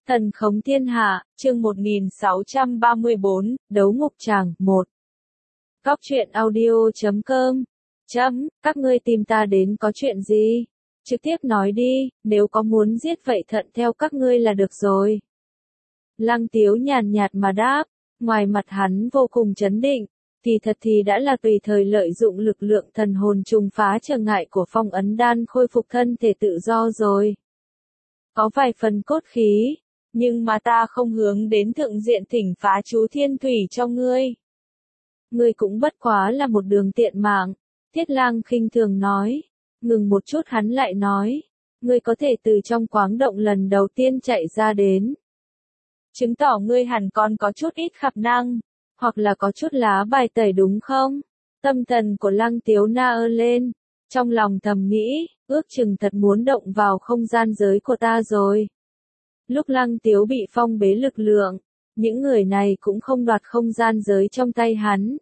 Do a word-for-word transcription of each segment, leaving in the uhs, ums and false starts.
Thần khống thiên hạ, chương một nghìn sáu trăm ba mươi bốn, đấu ngục tràng, một. Góc truyện audio chấm com. Chấm, các ngươi tìm ta đến có chuyện gì? Trực tiếp nói đi, nếu có muốn giết vậy thuận theo các ngươi là được rồi. Lăng Tiếu nhàn nhạt mà đáp, ngoài mặt hắn vô cùng trấn định, thì thật thì đã là tùy thời lợi dụng lực lượng thần hồn trùng phá trở ngại của phong ấn đan khôi phục thân thể tự do rồi. Có vài phần cốt khí, nhưng mà ta không hướng đến thượng diện thỉnh phá chú thiên thủy cho ngươi. Ngươi cũng bất quá là một đường tiện mạng, Thiết Lang khinh thường nói. Ngừng một chút hắn lại nói, ngươi có thể từ trong quáng động lần đầu tiên chạy ra đến. Chứng tỏ ngươi hẳn còn có chút ít khả năng, hoặc là có chút lá bài tẩy đúng không? Tâm thần của Lăng Tiếu na ơ lên, trong lòng thầm nghĩ, ước chừng thật muốn động vào không gian giới của ta rồi. Lúc Lăng Tiếu bị phong bế lực lượng, những người này cũng không đoạt không gian giới trong tay hắn.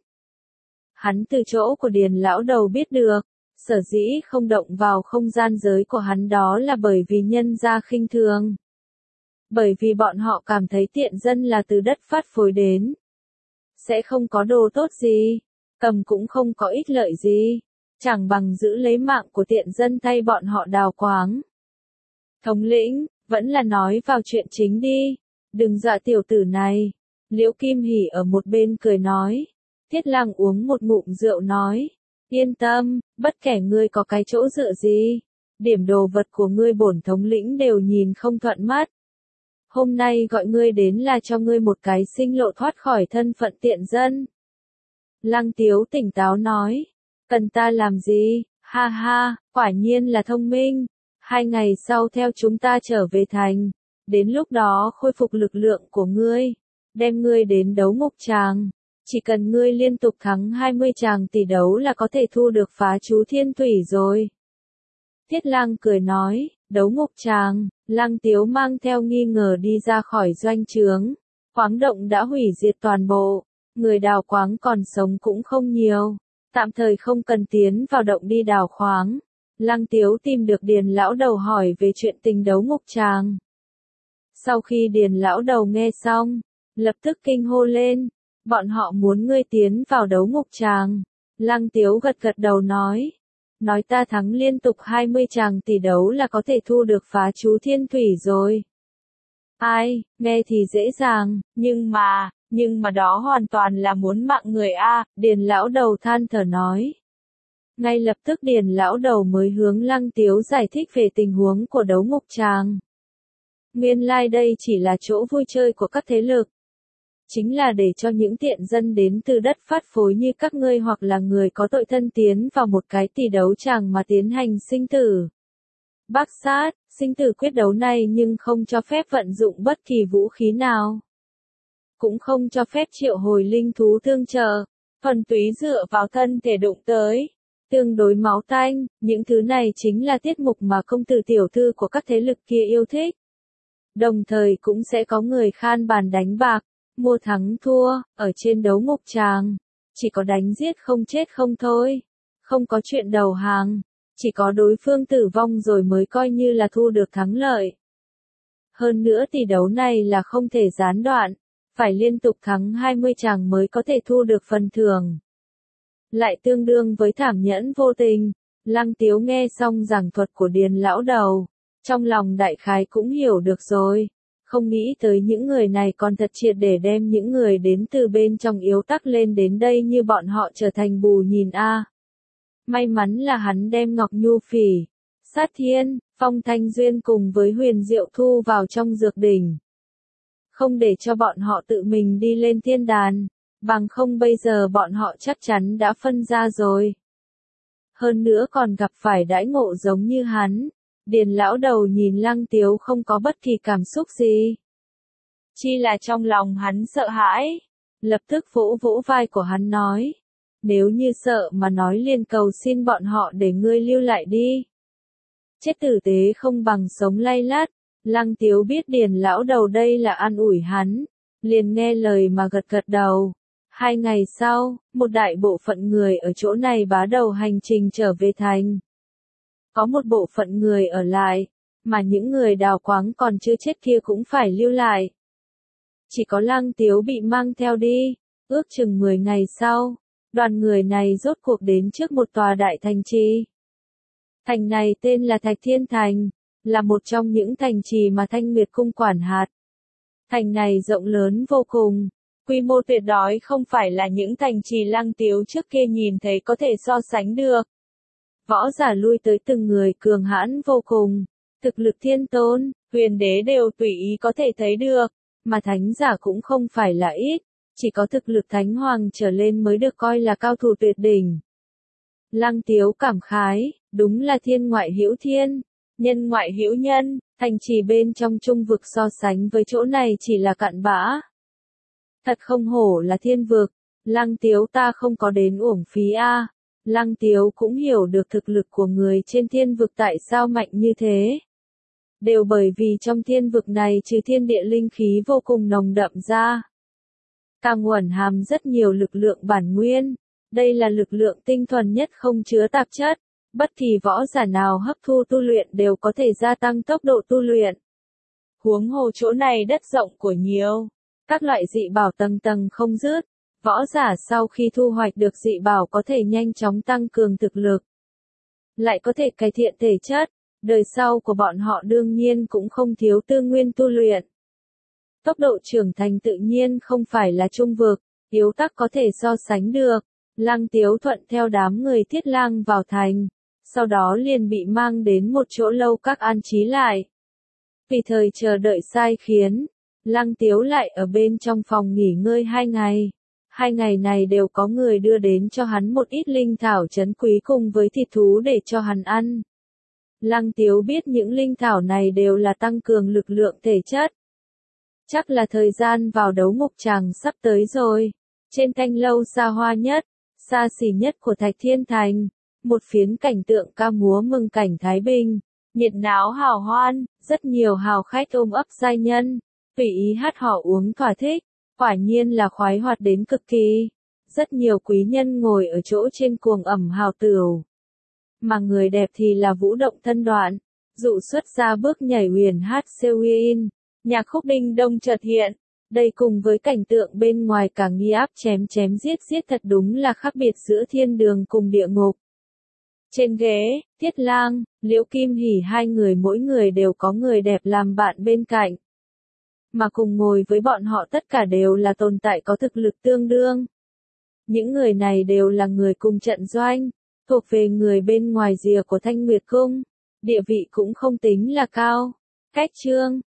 Hắn từ chỗ của Điền lão đầu biết được, sở dĩ không động vào không gian giới của hắn đó là bởi vì nhân gia khinh thường. Bởi vì bọn họ cảm thấy tiện dân là từ đất phát phối đến. Sẽ không có đồ tốt gì, cầm cũng không có ích lợi gì, chẳng bằng giữ lấy mạng của tiện dân thay bọn họ đào quáng. Thống lĩnh, vẫn là nói vào chuyện chính đi, đừng dọa tiểu tử này. Liễu Kim Hỉ ở một bên cười nói. Thiết Lang uống một ngụm rượu nói, yên tâm, bất kể ngươi có cái chỗ dựa gì, điểm đồ vật của ngươi bổn thống lĩnh đều nhìn không thuận mắt. Hôm nay gọi ngươi đến là cho ngươi một cái sinh lộ thoát khỏi thân phận tiện dân. Lăng Tiếu tỉnh táo nói, cần ta làm gì, ha ha, quả nhiên là thông minh. Hai ngày sau theo chúng ta trở về thành, đến lúc đó khôi phục lực lượng của ngươi, đem ngươi đến đấu ngục tràng. Chỉ cần ngươi liên tục thắng hai mươi tràng tỷ đấu là có thể thu được phá chú thiên thủy rồi. Thiết Lang cười nói, đấu ngục tràng. Lăng Tiếu mang theo nghi ngờ đi ra khỏi doanh trướng. Khoáng động đã hủy diệt toàn bộ, người đào quáng còn sống cũng không nhiều, tạm thời không cần tiến vào động đi đào khoáng. Lăng Tiếu tìm được Điền lão đầu hỏi về chuyện tình đấu ngục tràng. Sau khi Điền lão đầu nghe xong, lập tức kinh hô lên, bọn họ muốn ngươi tiến vào đấu ngục tràng. Lăng Tiếu gật gật đầu nói, nói ta thắng liên tục hai mươi tràng tỷ đấu là có thể thu được phá chú thiên thủy rồi. Ai, nghe thì dễ dàng, nhưng mà, nhưng mà đó hoàn toàn là muốn mạng người a, Điền lão đầu than thở nói. Ngay lập tức Điền lão đầu mới hướng Lăng Tiếu giải thích về tình huống của đấu ngục tràng. Nguyên lai đây chỉ là chỗ vui chơi của các thế lực. Chính là để cho những tiện dân đến từ đất phát phối như các ngươi hoặc là người có tội thân tiến vào một cái tỷ đấu tràng mà tiến hành sinh tử. Bác sát, sinh tử quyết đấu này nhưng không cho phép vận dụng bất kỳ vũ khí nào. Cũng không cho phép triệu hồi linh thú tương trợ, thuần túy dựa vào thân thể đụng tới. Tương đối máu tanh, những thứ này chính là tiết mục mà công tử tiểu thư của các thế lực kia yêu thích. Đồng thời cũng sẽ có người khan bàn đánh bạc, mua thắng thua, ở trên đấu ngục tràng. Chỉ có đánh giết không chết không thôi. Không có chuyện đầu hàng. Chỉ có đối phương tử vong rồi mới coi như là thu được thắng lợi. Hơn nữa tỷ đấu này là không thể gián đoạn. Phải liên tục thắng hai mươi tràng mới có thể thu được phần thưởng. Lại tương đương với thảm nhẫn vô tình. Lăng Tiếu nghe xong giảng thuật của Điền lão đầu, trong lòng đại khái cũng hiểu được rồi. Không nghĩ tới những người này còn thật triệt để đem những người đến từ bên trong yếu tắc lên đến đây như bọn họ trở thành bù nhìn a. May mắn là hắn đem Ngọc Nhu Phỉ, Sát Thiên, Phong Thanh Duyên cùng với Huyền Diệu thu vào trong dược đỉnh. Không để cho bọn họ tự mình đi lên thiên đàn, bằng không bây giờ bọn họ chắc chắn đã phân ra rồi. Hơn nữa còn gặp phải đãi ngộ giống như hắn. Điền lão đầu nhìn Lăng Tiếu không có bất kỳ cảm xúc gì. Chỉ là trong lòng hắn sợ hãi. Lập tức vỗ vỗ vai của hắn nói. Nếu như sợ mà nói liền cầu xin bọn họ để ngươi lưu lại đi. Chết tử tế không bằng sống lay lát. Lăng Tiếu biết Điền lão đầu đây là an ủi hắn. Liền nghe lời mà gật gật đầu. Hai ngày sau, một đại bộ phận người ở chỗ này bá đầu hành trình trở về thành. Có một bộ phận người ở lại, mà những người đào quáng còn chưa chết kia cũng phải lưu lại. Chỉ có Lăng Tiếu bị mang theo đi, ước chừng mười ngày sau, đoàn người này rốt cuộc đến trước một tòa đại thành trì. Thành này tên là Thạch Thiên Thành, là một trong những thành trì mà Thanh Nguyệt Cung quản hạt. Thành này rộng lớn vô cùng, quy mô tuyệt đối không phải là những thành trì Lăng Tiếu trước kia nhìn thấy có thể so sánh được. Võ giả lui tới từng người cường hãn vô cùng, thực lực thiên tôn, huyền đế đều tùy ý có thể thấy được, mà thánh giả cũng không phải là ít, chỉ có thực lực thánh hoàng trở lên mới được coi là cao thủ tuyệt đỉnh. Lăng Tiếu cảm khái, đúng là thiên ngoại hữu thiên, nhân ngoại hữu nhân, thành trì bên trong trung vực so sánh với chỗ này chỉ là cặn bã. Thật không hổ là thiên vực, Lăng Tiếu ta không có đến uổng phí a. Lăng Tiếu cũng hiểu được thực lực của người trên thiên vực tại sao mạnh như thế. Đều bởi vì trong thiên vực này trừ thiên địa linh khí vô cùng nồng đậm ra, càng nguồn hàm rất nhiều lực lượng bản nguyên. Đây là lực lượng tinh thuần nhất không chứa tạp chất, bất kỳ võ giả nào hấp thu tu luyện đều có thể gia tăng tốc độ tu luyện. Huống hồ chỗ này đất rộng của nhiều, các loại dị bảo tầng tầng không dứt, võ giả sau khi thu hoạch được dị bảo có thể nhanh chóng tăng cường thực lực, lại có thể cải thiện thể chất, đời sau của bọn họ đương nhiên cũng không thiếu tư nguyên tu luyện. Tốc độ trưởng thành tự nhiên không phải là trung vực, yếu tắc có thể so sánh được. Lăng Tiếu thuận theo đám người Thiết Lang vào thành, sau đó liền bị mang đến một chỗ lâu các an trí lại. Vì thời chờ đợi sai khiến, Lăng Tiếu lại ở bên trong phòng nghỉ ngơi hai ngày. Hai ngày này đều có người đưa đến cho hắn một ít linh thảo trấn quý cùng với thịt thú để cho hắn ăn. Lăng Tiếu biết những linh thảo này đều là tăng cường lực lượng thể chất. Chắc là thời gian vào đấu ngục tràng sắp tới rồi. Trên thanh lâu xa hoa nhất, xa xỉ nhất của Thạch Thiên Thành, một phiến cảnh tượng ca múa mừng cảnh Thái Bình, nhiệt náo hào hoan, rất nhiều hào khách ôm ấp giai nhân, tùy ý hát hò uống thỏa thích, quả nhiên là khoái hoạt đến cực kỳ. Rất nhiều quý nhân ngồi ở chỗ trên cuồng ẩm hào tửu, mà người đẹp thì là vũ động thân đoạn, dụ xuất ra bước nhảy huyền hát Sewin, nhạc khúc đinh đông chợt hiện. Đây cùng với cảnh tượng bên ngoài càng nghi áp chém chém giết giết thật đúng là khác biệt giữa thiên đường cùng địa ngục. Trên ghế, Thiết Lang, Liễu Kim Hỉ hai người mỗi người đều có người đẹp làm bạn bên cạnh. Mà cùng ngồi với bọn họ tất cả đều là tồn tại có thực lực tương đương. Những người này đều là người cùng trận doanh, thuộc về người bên ngoài rìa của Thanh Nguyệt Cung, địa vị cũng không tính là cao. Cách Trương,